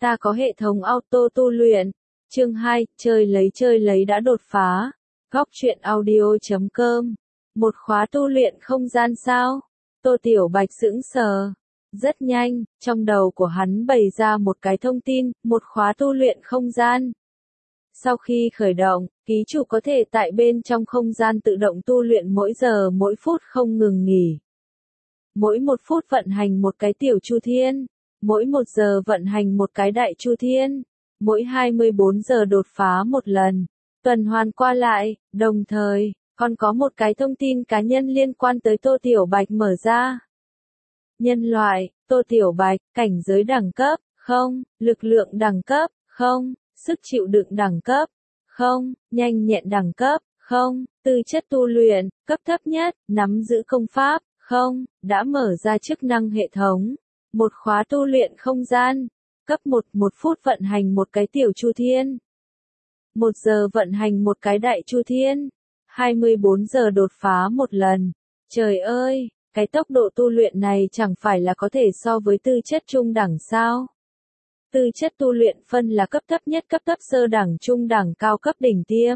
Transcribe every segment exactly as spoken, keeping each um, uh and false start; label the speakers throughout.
Speaker 1: Ta có hệ thống auto tu luyện. Chương hai, chơi lấy chơi lấy đã đột phá. Góc truyện audio chấm com. Một khóa tu luyện không gian sao? Tô Tiểu Bạch sững sờ. Rất nhanh, trong đầu của hắn bày ra một cái thông tin, một khóa tu luyện không gian. Sau khi khởi động, ký chủ có thể tại bên trong không gian tự động tu luyện mỗi giờ mỗi phút không ngừng nghỉ. Mỗi một phút vận hành một cái tiểu chu thiên. Mỗi một giờ vận hành một cái đại chu thiên. Mỗi hai mươi bốn giờ đột phá một lần. Tuần hoàn qua lại, đồng thời, còn có một cái thông tin cá nhân liên quan tới Tô Tiểu Bạch mở ra. Nhân loại, Tô Tiểu Bạch, cảnh giới đẳng cấp, không, lực lượng đẳng cấp, không, sức chịu đựng đẳng cấp, không, nhanh nhẹn đẳng cấp, không, tư chất tu luyện, cấp thấp nhất, nắm giữ công pháp, không, đã mở ra chức năng hệ thống. Một khóa tu luyện không gian. Cấp một, một phút vận hành một cái tiểu chu thiên. Một giờ vận hành một cái đại chu thiên. hai mươi bốn giờ đột phá một lần. Trời ơi, cái tốc độ tu luyện này chẳng phải là có thể so với tư chất trung đẳng sao? Tư chất tu luyện phân là cấp thấp nhất, cấp thấp sơ đẳng, trung đẳng, cao cấp, đỉnh tiêm.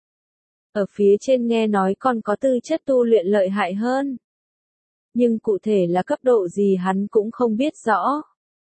Speaker 1: Ở phía trên nghe nói còn có tư chất tu luyện lợi hại hơn. Nhưng cụ thể là cấp độ gì hắn cũng không biết rõ.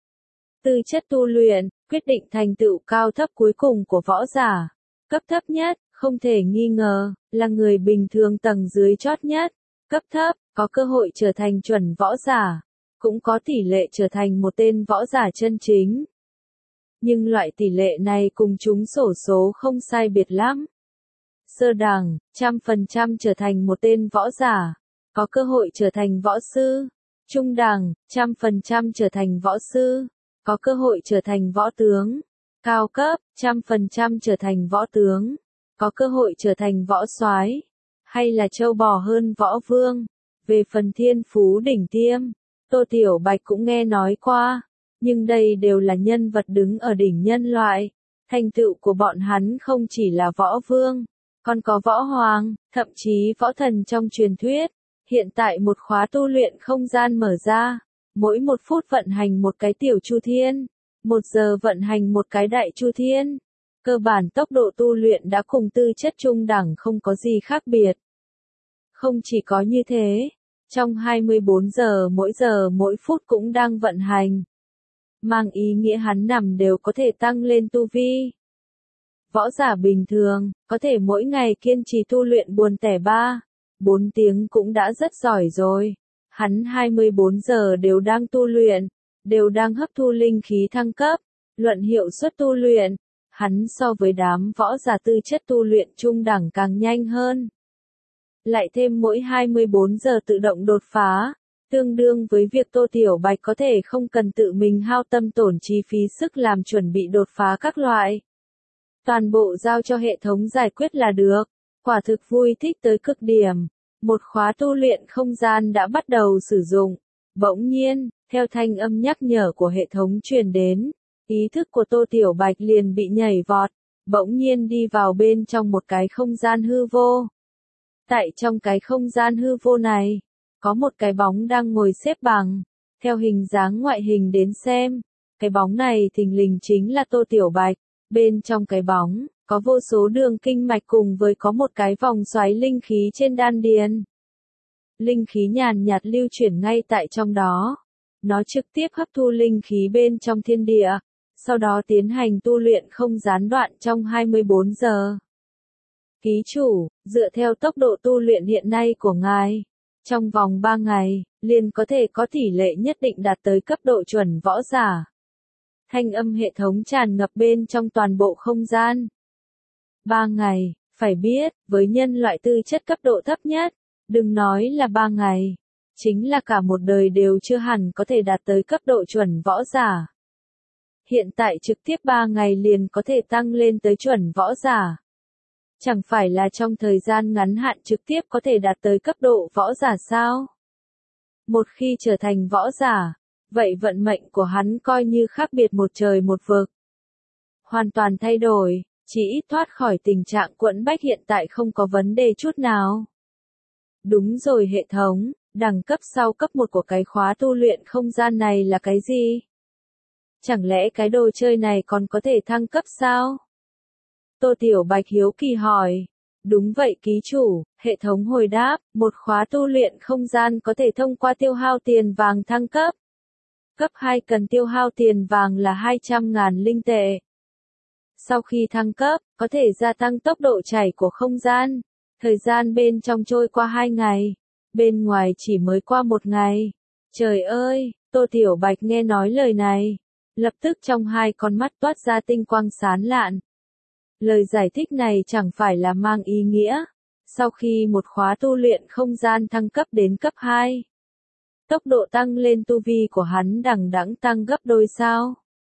Speaker 1: Tư chất tu luyện, quyết định thành tựu cao thấp cuối cùng của võ giả. Cấp thấp nhất, không thể nghi ngờ, là người bình thường tầng dưới chót nhất. Cấp thấp, có cơ hội trở thành chuẩn võ giả. Cũng có tỷ lệ trở thành một tên võ giả chân chính. Nhưng loại tỷ lệ này cùng chúng xổ số không sai biệt lắm. Sơ đẳng, trăm phần trăm trở thành một tên võ giả. Có cơ hội trở thành võ sư. Trung đẳng, trăm phần trăm trở thành võ sư. Có cơ hội trở thành võ tướng. Cao cấp, trăm phần trăm trở thành võ tướng. Có cơ hội trở thành võ soái. Hay là trâu bò hơn võ vương. Về phần thiên phú đỉnh tiêm, Tô Tiểu Bạch cũng nghe nói qua. Nhưng đây đều là nhân vật đứng ở đỉnh nhân loại. Thành tựu của bọn hắn không chỉ là võ vương, còn có võ hoàng, thậm chí võ thần trong truyền thuyết. Hiện tại một khóa tu luyện không gian mở ra, mỗi một phút vận hành một cái tiểu chu thiên, một giờ vận hành một cái đại chu thiên. Cơ bản tốc độ tu luyện đã cùng tư chất trung đẳng không có gì khác biệt. Không chỉ có như thế, trong hai mươi bốn giờ mỗi giờ mỗi phút cũng đang vận hành. Mang ý nghĩa hắn nằm đều có thể tăng lên tu vi. Võ giả bình thường, có thể mỗi ngày kiên trì tu luyện buồn tẻ ba, bốn tiếng cũng đã rất giỏi rồi. Hắn hai mươi bốn giờ đều đang tu luyện, đều đang hấp thu linh khí thăng cấp, luận hiệu suất tu luyện. Hắn so với đám võ giả tư chất tu luyện trung đẳng càng nhanh hơn. Lại thêm mỗi hai mươi bốn giờ tự động đột phá, tương đương với việc Tô Tiểu Bạch có thể không cần tự mình hao tâm tổn chi phí sức làm chuẩn bị đột phá các loại. Toàn bộ giao cho hệ thống giải quyết là được. Quả thực vui thích tới cực điểm. Một khóa tu luyện không gian đã bắt đầu sử dụng. Bỗng nhiên, theo thanh âm nhắc nhở của hệ thống truyền đến, ý thức của Tô Tiểu Bạch liền bị nhảy vọt, bỗng nhiên đi vào bên trong một cái không gian hư vô. Tại trong cái không gian hư vô này, có một cái bóng đang ngồi xếp bằng. Theo hình dáng ngoại hình đến xem, cái bóng này thình lình chính là Tô Tiểu Bạch. Bên trong cái bóng, có vô số đường kinh mạch cùng với có một cái vòng xoáy linh khí trên đan điền. Linh khí nhàn nhạt lưu chuyển ngay tại trong đó. Nó trực tiếp hấp thu linh khí bên trong thiên địa, sau đó tiến hành tu luyện không gián đoạn trong hai mươi bốn giờ. Ký chủ, dựa theo tốc độ tu luyện hiện nay của ngài, trong vòng ba ngày, liền có thể có tỷ lệ nhất định đạt tới cấp độ chuẩn võ giả. Thanh âm hệ thống tràn ngập bên trong toàn bộ không gian. Ba ngày, phải biết, với nhân loại tư chất cấp độ thấp nhất, đừng nói là ba ngày, chính là cả một đời đều chưa hẳn có thể đạt tới cấp độ chuẩn võ giả. Hiện tại trực tiếp ba ngày liền có thể tăng lên tới chuẩn võ giả. Chẳng phải là trong thời gian ngắn hạn trực tiếp có thể đạt tới cấp độ võ giả sao? Một khi trở thành võ giả, vậy vận mệnh của hắn coi như khác biệt một trời một vực. Hoàn toàn thay đổi, chỉ ít thoát khỏi tình trạng quẫn bách hiện tại không có vấn đề chút nào. Đúng rồi hệ thống, đẳng cấp sau cấp một của cái khóa tu luyện không gian này là cái gì? Chẳng lẽ cái đồ chơi này còn có thể thăng cấp sao? Tô Tiểu Bạch hiếu kỳ hỏi. Đúng vậy ký chủ, hệ thống hồi đáp, một khóa tu luyện không gian có thể thông qua tiêu hao tiền vàng thăng cấp. Cấp hai cần tiêu hao tiền vàng là hai trăm ngàn linh tệ. Sau khi thăng cấp, có thể gia tăng tốc độ chảy của không gian. Thời gian bên trong trôi qua hai ngày, bên ngoài chỉ mới qua một ngày. Trời ơi, Tô Tiểu Bạch nghe nói lời này, lập tức trong hai con mắt toát ra tinh quang sáng lạn. Lời giải thích này chẳng phải là mang ý nghĩa, sau khi một khóa tu luyện không gian thăng cấp đến cấp hai, tốc độ tăng lên tu vi của hắn đằng đẵng tăng gấp đôi sao?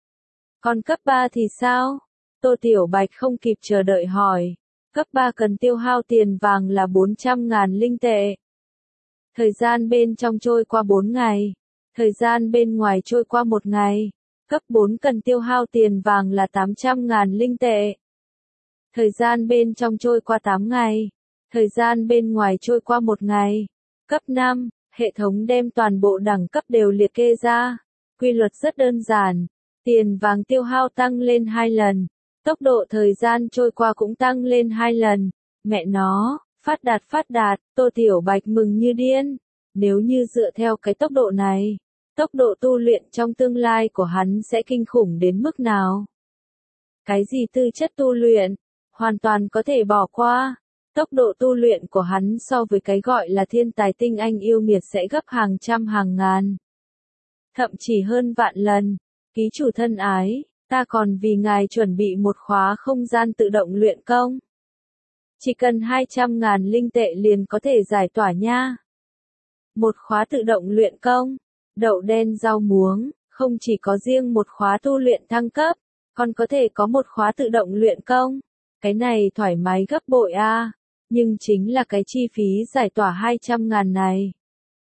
Speaker 1: Còn cấp ba thì sao? Tô Tiểu Bạch không kịp chờ đợi hỏi. Cấp ba cần tiêu hao tiền vàng là bốn trăm ngàn linh tệ. Thời gian bên trong trôi qua bốn ngày. Thời gian bên ngoài trôi qua một ngày. Cấp bốn cần tiêu hao tiền vàng là tám trăm ngàn linh tệ. Thời gian bên trong trôi qua tám ngày. Thời gian bên ngoài trôi qua một ngày. Cấp năm, hệ thống đem toàn bộ đẳng cấp đều liệt kê ra. Quy luật rất đơn giản. Tiền vàng tiêu hao tăng lên hai lần. Tốc độ thời gian trôi qua cũng tăng lên hai lần. Mẹ nó, phát đạt phát đạt, Tô Tiểu Bạch mừng như điên. Nếu như dựa theo cái tốc độ này, tốc độ tu luyện trong tương lai của hắn sẽ kinh khủng đến mức nào? Cái gì tư chất tu luyện, hoàn toàn có thể bỏ qua. Tốc độ tu luyện của hắn so với cái gọi là thiên tài tinh anh yêu nghiệt sẽ gấp hàng trăm hàng ngàn. Thậm chí hơn vạn lần. Ký chủ thân ái, ta còn vì ngài chuẩn bị một khóa không gian tự động luyện công. Chỉ cần hai trăm ngàn linh tệ liền có thể giải tỏa nha. Một khóa tự động luyện công, đậu đen rau muống, không chỉ có riêng một khóa tu luyện thăng cấp, còn có thể có một khóa tự động luyện công. Cái này thoải mái gấp bội a, à, nhưng chính là cái chi phí giải tỏa hai trăm ngàn này.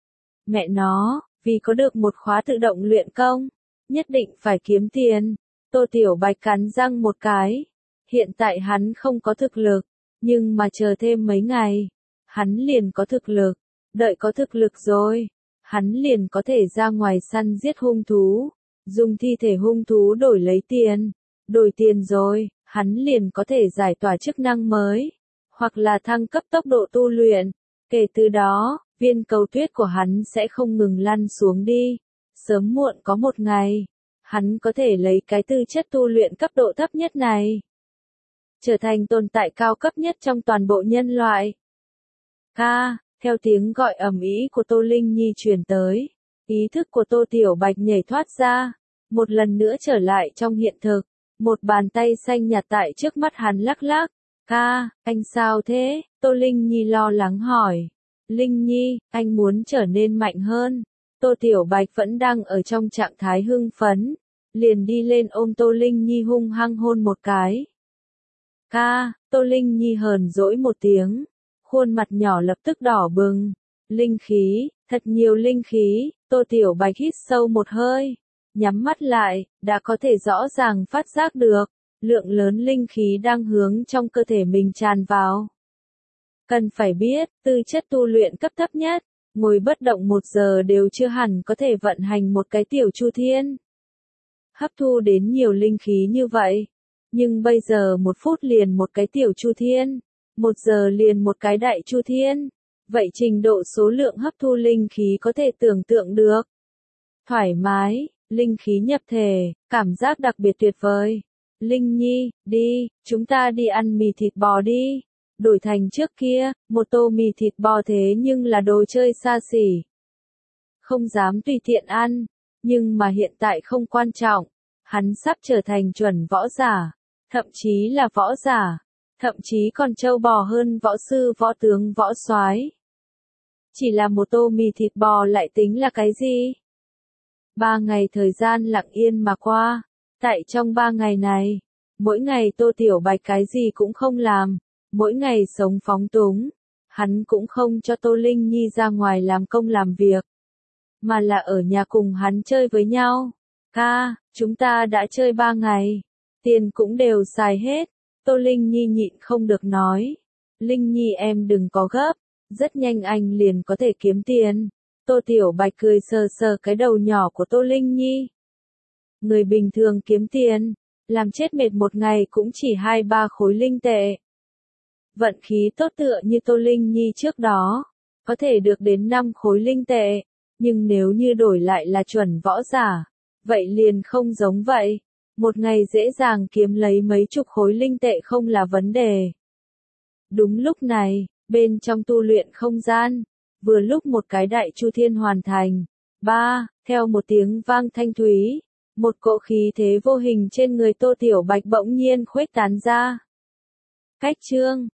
Speaker 1: Mẹ nó, vì có được một khóa tự động luyện công, nhất định phải kiếm tiền. Tô Tiểu Bạch cắn răng một cái. Hiện tại hắn không có thực lực, nhưng mà chờ thêm mấy ngày, hắn liền có thực lực. Đợi có thực lực rồi, hắn liền có thể ra ngoài săn giết hung thú, dùng thi thể hung thú đổi lấy tiền. Đổi tiền rồi, hắn liền có thể giải tỏa chức năng mới, hoặc là thăng cấp tốc độ tu luyện. Kể từ đó, viên cầu tuyết của hắn sẽ không ngừng lăn xuống đi. Sớm muộn có một ngày, hắn có thể lấy cái tư chất tu luyện cấp độ thấp nhất này, trở thành tồn tại cao cấp nhất trong toàn bộ nhân loại. Ca, theo tiếng gọi ầm ĩ của Tô Linh Nhi truyền tới, ý thức của Tô Tiểu Bạch nhảy thoát ra, một lần nữa trở lại trong hiện thực. Một bàn tay xanh nhạt tại trước mắt hắn lắc lắc. Ca, anh sao thế? Tô Linh Nhi lo lắng hỏi. Linh Nhi, anh muốn trở nên mạnh hơn. Tô Tiểu Bạch vẫn đang ở trong trạng thái hưng phấn, liền đi lên ôm Tô Linh Nhi hung hăng hôn một cái. Ca, Tô Linh Nhi hờn dỗi một tiếng, khuôn mặt nhỏ lập tức đỏ bừng. Linh khí, thật nhiều linh khí. Tô Tiểu Bạch hít sâu một hơi, nhắm mắt lại, đã có thể rõ ràng phát giác được, lượng lớn linh khí đang hướng trong cơ thể mình tràn vào. Cần phải biết, tư chất tu luyện cấp thấp nhất, ngồi bất động một giờ đều chưa hẳn có thể vận hành một cái tiểu chu thiên. Hấp thu đến nhiều linh khí như vậy, nhưng bây giờ một phút liền một cái tiểu chu thiên, một giờ liền một cái đại chu thiên, vậy trình độ số lượng hấp thu linh khí có thể tưởng tượng được. Thoải mái, linh khí nhập thể, cảm giác đặc biệt tuyệt vời. Linh Nhi, đi, chúng ta đi ăn mì thịt bò đi. Đổi thành trước kia, một tô mì thịt bò thế nhưng là đồ chơi xa xỉ. Không dám tùy tiện ăn, nhưng mà hiện tại không quan trọng. Hắn sắp trở thành chuẩn võ giả, thậm chí là võ giả, thậm chí còn trâu bò hơn võ sư, võ tướng, võ soái. Chỉ là một tô mì thịt bò lại tính là cái gì? Ba ngày thời gian lặng yên mà qua. Tại trong ba ngày này, mỗi ngày Tô Tiểu Bạch cái gì cũng không làm, mỗi ngày sống phóng túng. Hắn cũng không cho Tô Linh Nhi ra ngoài làm công làm việc, mà là ở nhà cùng hắn chơi với nhau. Ca, chúng ta đã chơi ba ngày, tiền cũng đều xài hết. Tô Linh Nhi nhịn không được nói. Linh Nhi em đừng có gấp, rất nhanh anh liền có thể kiếm tiền. Tô Tiểu Bạch cười sờ sờ cái đầu nhỏ của Tô Linh Nhi. Người bình thường kiếm tiền, làm chết mệt một ngày cũng chỉ hai ba khối linh tệ. Vận khí tốt tựa như Tô Linh Nhi trước đó, có thể được đến năm khối linh tệ, nhưng nếu như đổi lại là chuẩn võ giả, vậy liền không giống vậy. Một ngày dễ dàng kiếm lấy mấy chục khối linh tệ không là vấn đề. Đúng lúc này, bên trong tu luyện không gian, vừa lúc một cái đại chu thiên hoàn thành. Ba, theo một tiếng vang thanh thúy, một cỗ khí thế vô hình trên người Tô Tiểu Bạch bỗng nhiên khuếch tán ra. Cách chương